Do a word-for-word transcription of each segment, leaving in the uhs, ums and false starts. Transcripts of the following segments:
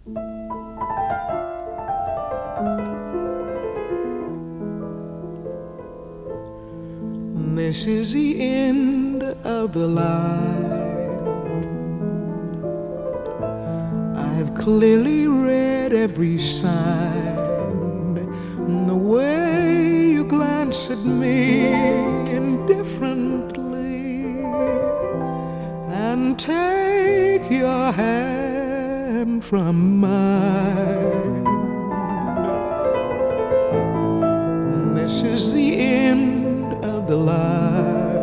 This is the end of the line. I've clearly read every sign. The way you glance at me indifferently and take your hand from mine. This is the end of the line.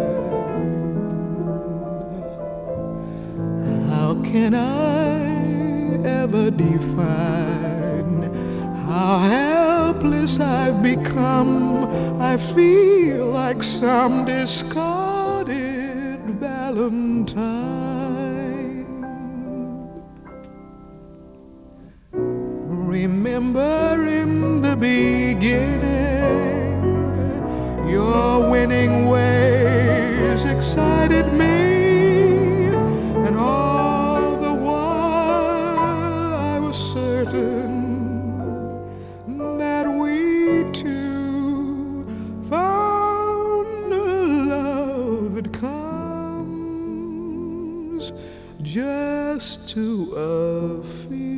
How can I ever define how helpless I've become? I feel like some discarded valentine. Remember in the beginning, your winning ways excited me, and all the while I was certain that we two found a love that comes just to a few.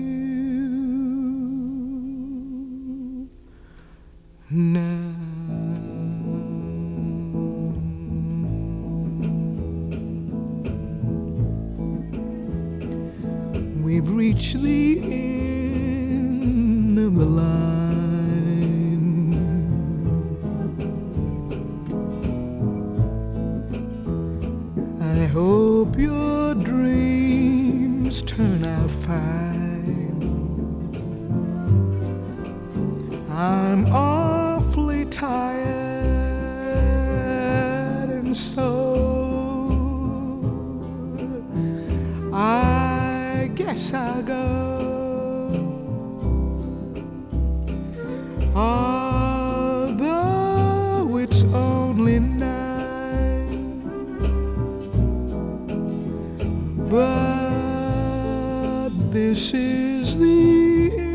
Now we've reached the end of the line. I hope your dreams turn out fine. I'm awfully tired, and so I guess I'll go. Although it's only nine, but this is the end